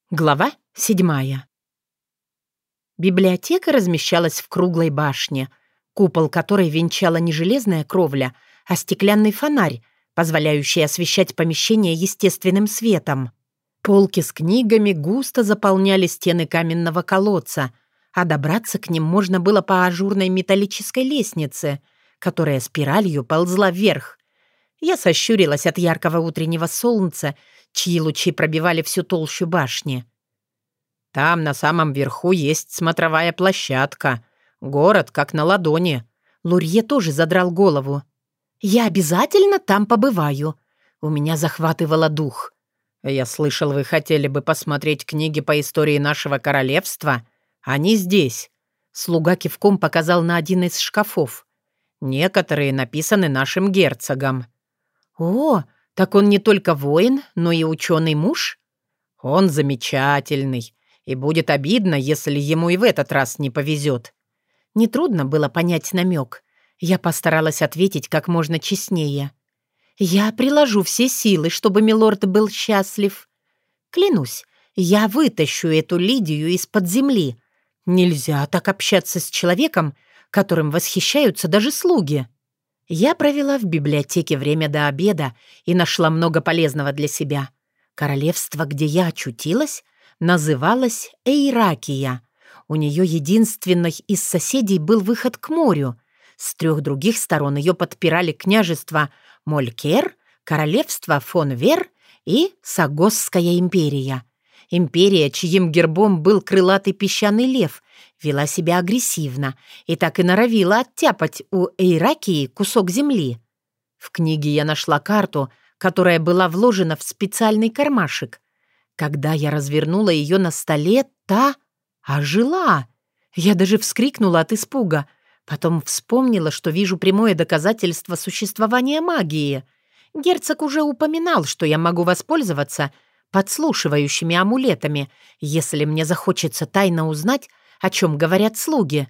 Глава 7. Библиотека размещалась в круглой башне, купол которой венчала не железная кровля, а стеклянный фонарь, позволяющий освещать помещение естественным светом. Полки с книгами густо заполняли стены каменного колодца, а добраться к ним можно было по ажурной металлической лестнице, которая спиралью ползла вверх. Я сощурилась от яркого утреннего солнца, чьи лучи пробивали всю толщу башни. «Там на самом верху есть смотровая площадка. Город как на ладони». Лурье тоже задрал голову. «Я обязательно там побываю». У меня захватывало дух. «Я слышал, вы хотели бы посмотреть книги по истории нашего королевства? Они здесь». Слуга кивком показал на один из шкафов. «Некоторые написаны нашим герцогом». «О, так он не только воин, но и ученый муж?» «Он замечательный, и будет обидно, если ему и в этот раз не повезет». Нетрудно было понять намек. Я постаралась ответить как можно честнее. «Я приложу все силы, чтобы милорд был счастлив. Клянусь, я вытащу эту Лидию из-под земли. Нельзя так общаться с человеком, которым восхищаются даже слуги». Я провела в библиотеке время до обеда и нашла много полезного для себя. Королевство, где я очутилась, называлось Эйракия. У нее единственной из соседей был выход к морю. С 3 других сторон ее подпирали княжества Молькер, королевство фон Вер и Сагосская империя. Империя, чьим гербом был крылатый песчаный лев, вела себя агрессивно и так и норовила оттяпать у Эйракии кусок земли. В книге я нашла карту, которая была вложена в специальный кармашек. Когда я развернула ее на столе, та ожила. Я даже вскрикнула от испуга. Потом вспомнила, что вижу прямое доказательство существования магии. Герцог уже упоминал, что я могу воспользоваться подслушивающими амулетами, если мне захочется тайно узнать, о чем говорят слуги.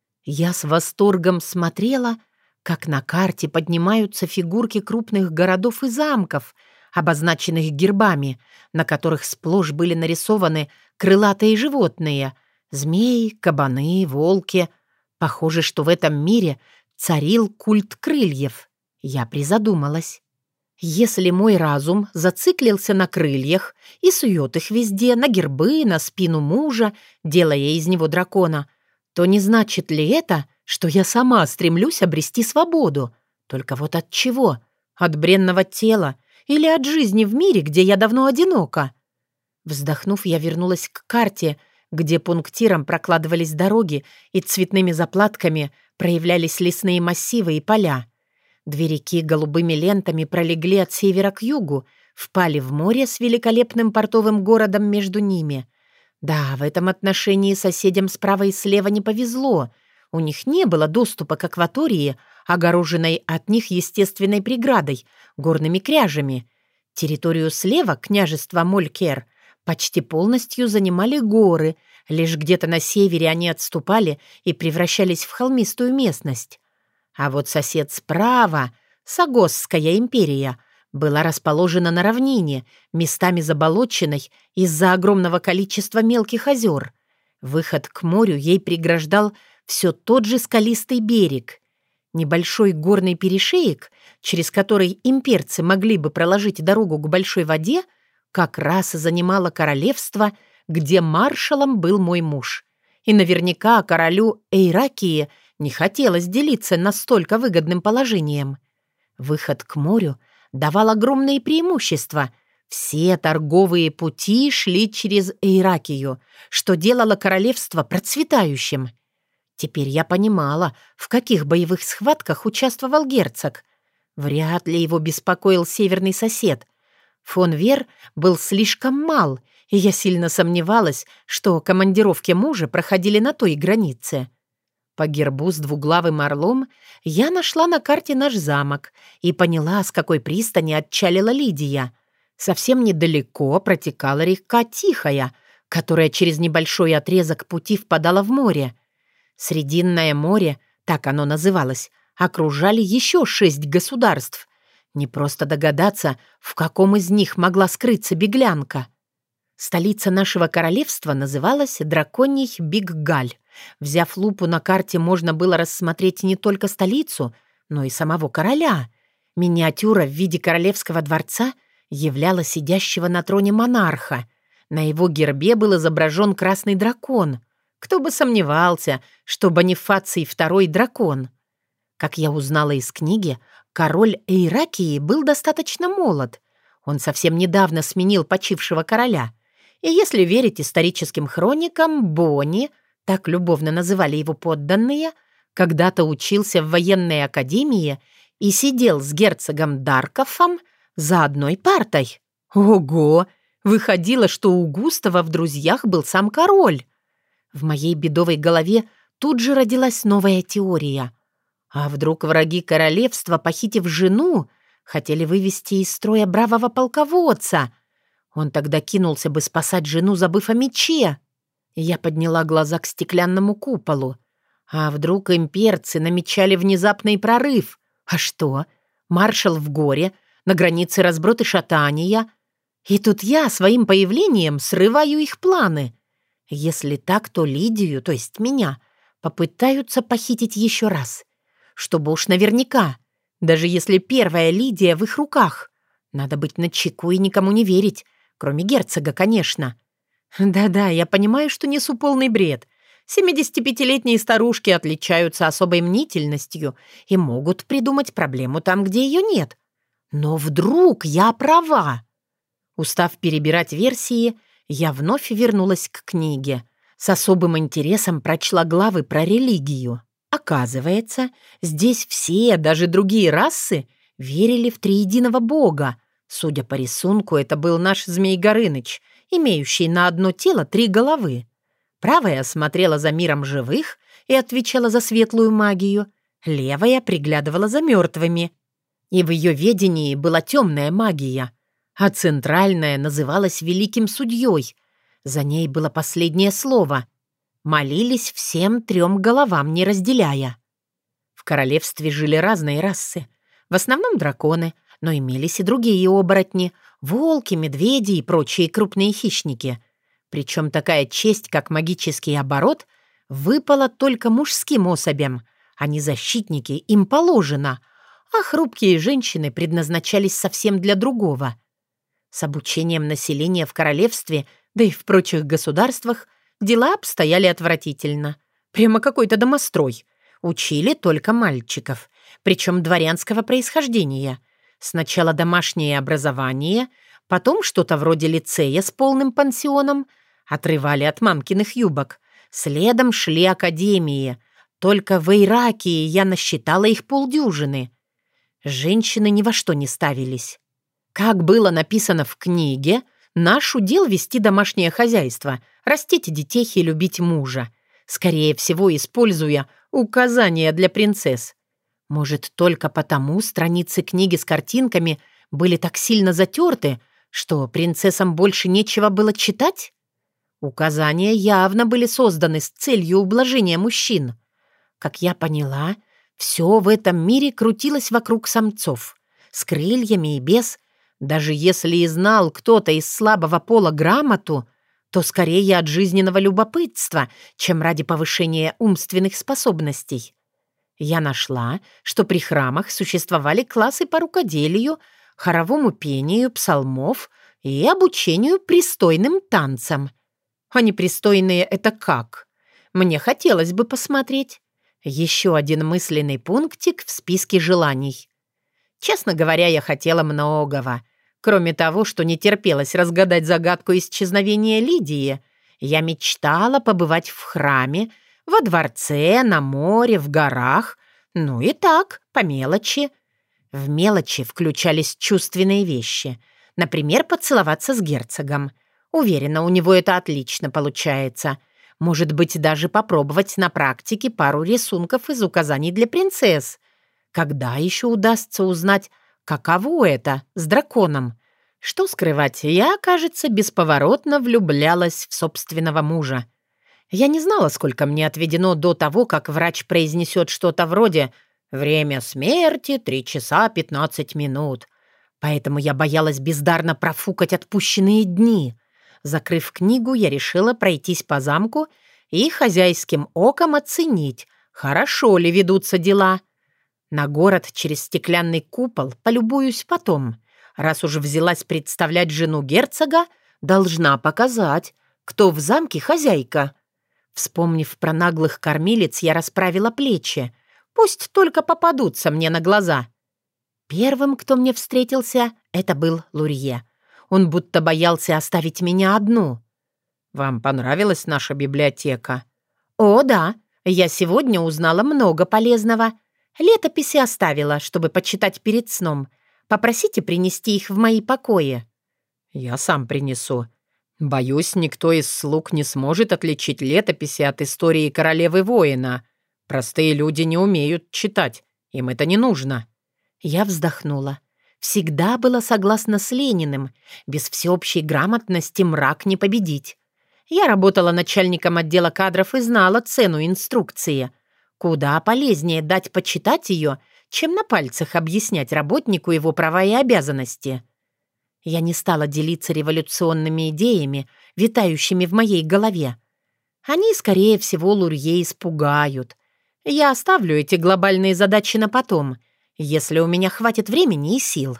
Я с восторгом смотрела, как на карте поднимаются фигурки крупных городов и замков, обозначенных гербами, на которых сплошь были нарисованы крылатые животные — змеи, кабаны, волки. Похоже, что в этом мире царил культ крыльев. Я призадумалась. Если мой разум зациклился на крыльях и сует их везде, на гербы, на спину мужа, делая из него дракона, то не значит ли это, что я сама стремлюсь обрести свободу? Только вот от чего? От бренного тела или от жизни в мире, где я давно одинока? Вздохнув, я вернулась к карте, где пунктиром прокладывались дороги и цветными заплатками проявлялись лесные массивы и поля. 2 реки голубыми лентами пролегли от севера к югу, впали в море с великолепным портовым городом между ними. Да, в этом отношении соседям справа и слева не повезло. У них не было доступа к акватории, огороженной от них естественной преградой, горными кряжами. Территорию слева, княжества Молькер, почти полностью занимали горы, лишь где-то на севере они отступали и превращались в холмистую местность. А вот сосед справа, Сагосская империя, была расположена на равнине, местами заболоченной из-за огромного количества мелких озер. Выход к морю ей преграждал все тот же скалистый берег. Небольшой горный перешеек, через который имперцы могли бы проложить дорогу к большой воде, как раз и занимало королевство, где маршалом был мой муж. И наверняка королю Эйракии не хотелось делиться настолько выгодным положением. Выход к морю давал огромные преимущества. Все торговые пути шли через Эйракию, что делало королевство процветающим. Теперь я понимала, в каких боевых схватках участвовал герцог. Вряд ли его беспокоил северный сосед. Фон Вер был слишком мал, и я сильно сомневалась, что командировки мужа проходили на той границе. По гербу с двуглавым орлом я нашла на карте наш замок и поняла, с какой пристани отчалила Лидия. Совсем недалеко протекала река Тихая, которая через небольшой отрезок пути впадала в море. Срединное море, так оно называлось, окружали еще 6 государств. Не просто догадаться, в каком из них могла скрыться беглянка. Столица нашего королевства называлась Драконий Биг-Галь. Взяв лупу на карте, можно было рассмотреть не только столицу, но и самого короля. Миниатюра в виде королевского дворца являла сидящего на троне монарха. На его гербе был изображен красный дракон. Кто бы сомневался, что Бонифаций II дракон. Как я узнала из книги, король Эйракии был достаточно молод. Он совсем недавно сменил почившего короля. И если верить историческим хроникам, Бонни, так любовно называли его подданные, когда-то учился в военной академии и сидел с герцогом Даркофом за одной партой. Ого! Выходило, что у Густава в друзьях был сам король. В моей бедовой голове тут же родилась новая теория. А вдруг враги королевства, похитив жену, хотели вывести из строя бравого полководца? Он тогда кинулся бы спасать жену, забыв о мече. Я подняла глаза к стеклянному куполу. А вдруг имперцы намечали внезапный прорыв? А что? Маршал в горе, на границе разброд и шатания. И тут я своим появлением срываю их планы. Если так, то Лидию, то есть меня, попытаются похитить еще раз. Чтобы уж наверняка, даже если первая Лидия в их руках. Надо быть начеку и никому не верить, кроме герцога, конечно. Да-да, я понимаю, что несу полный бред. 75-летние старушки отличаются особой мнительностью и могут придумать проблему там, где ее нет. Но вдруг я права? Устав перебирать версии, я вновь вернулась к книге. С особым интересом прочла главы про религию. Оказывается, здесь все, даже другие расы, верили в триединого бога. Судя по рисунку, это был наш Змей Горыныч, имеющий на одно тело 3 головы. Правая смотрела за миром живых и отвечала за светлую магию. Левая приглядывала за мертвыми. И в ее ведении была темная магия. А центральная называлась Великим Судьей. За ней было последнее слово. Молились всем 3 головам, не разделяя. В королевстве жили разные расы. В основном драконы, но имелись и другие оборотни. Волки, медведи и прочие крупные хищники. Причем такая честь, как магический оборот, выпала только мужским особям. Они защитники, им положено. А хрупкие женщины предназначались совсем для другого. С обучением населения в королевстве, да и в прочих государствах, дела обстояли отвратительно. Прямо какой-то домострой. Учили только мальчиков, причем дворянского происхождения. Сначала домашнее образование, потом что-то вроде лицея с полным пансионом, отрывали от мамкиных юбок. Следом шли академии. Только в Эйракии я насчитала их 50. Женщины ни во что не ставились. Как было написано в книге, наш удел вести домашнее хозяйство, растить детей и любить мужа, скорее всего, используя указания для принцесс. Может, только потому страницы книги с картинками были так сильно затерты, что принцессам больше нечего было читать? Указания явно были созданы с целью ублажения мужчин. Как я поняла, все в этом мире крутилось вокруг самцов, с крыльями и без. Даже если и знал кто-то из слабого пола грамоту, то скорее от жизненного любопытства, чем ради повышения умственных способностей. Я нашла, что при храмах существовали классы по рукоделию, хоровому пению, псалмов и обучению пристойным танцам. А непристойные — это как? Мне хотелось бы посмотреть. Еще один мысленный пунктик в списке желаний. Честно говоря, я хотела многого. Кроме того, что не терпелось разгадать загадку исчезновения Лидии, я мечтала побывать в храме, во дворце, на море, в горах. Ну и так, по мелочи. В мелочи включались чувственные вещи. Например, поцеловаться с герцогом. Уверена, у него это отлично получается. Может быть, даже попробовать на практике пару рисунков из указаний для принцесс. Когда еще удастся узнать, каково это с драконом? Что скрывать, я, кажется, бесповоротно влюблялась в собственного мужа. Я не знала, сколько мне отведено до того, как врач произнесет что-то вроде «Время смерти 3 часа 15 минут». Поэтому я боялась бездарно профукать отпущенные дни. Закрыв книгу, я решила пройтись по замку и хозяйским оком оценить, хорошо ли ведутся дела. На город через стеклянный купол полюбуюсь потом. Раз уж взялась представлять жену герцога, должна показать, кто в замке хозяйка. Вспомнив про наглых кормилиц, я расправила плечи. Пусть только попадутся мне на глаза. Первым, кто мне встретился, это был Лурье. Он будто боялся оставить меня одну. «Вам понравилась наша библиотека?» «О, да. Я сегодня узнала много полезного. Летописи оставила, чтобы почитать перед сном. Попросите принести их в мои покои». «Я сам принесу. Боюсь, никто из слуг не сможет отличить летописи от истории королевы-воина. Простые люди не умеют читать. Им это не нужно». Я вздохнула. Всегда была согласна с Лениным. Без всеобщей грамотности мрак не победить. Я работала начальником отдела кадров и знала цену инструкции. Куда полезнее дать почитать ее, чем на пальцах объяснять работнику его права и обязанности. Я не стала делиться революционными идеями, витающими в моей голове. Они, скорее всего, Лурье испугают. Я оставлю эти глобальные задачи на потом, если у меня хватит времени и сил.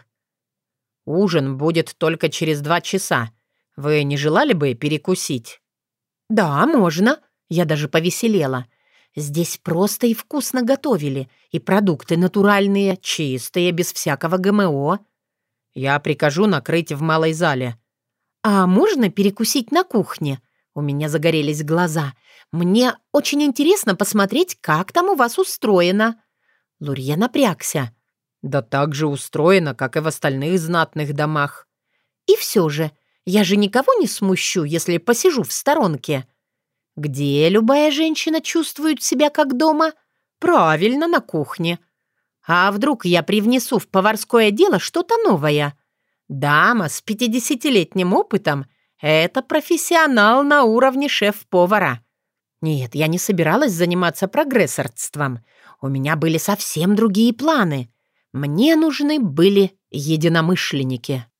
«Ужин будет только через 2 часа. Вы не желали бы перекусить?» «Да, можно». Я даже повеселела. Здесь просто и вкусно готовили, и продукты натуральные, чистые, без всякого ГМО. «Я прикажу накрыть в малой зале». «А можно перекусить на кухне?» У меня загорелись глаза. «Мне очень интересно посмотреть, как там у вас устроено». Лурье напрягся. «Да так же устроено, как и в остальных знатных домах». «И все же, я же никого не смущу, если посижу в сторонке». «Где любая женщина чувствует себя как дома?» «Правильно, на кухне». «А вдруг я привнесу в поварское дело что-то новое?» «Дама с 50-летним опытом — это профессионал на уровне шеф-повара». Нет, я не собиралась заниматься прогрессорством. У меня были совсем другие планы. Мне нужны были единомышленники.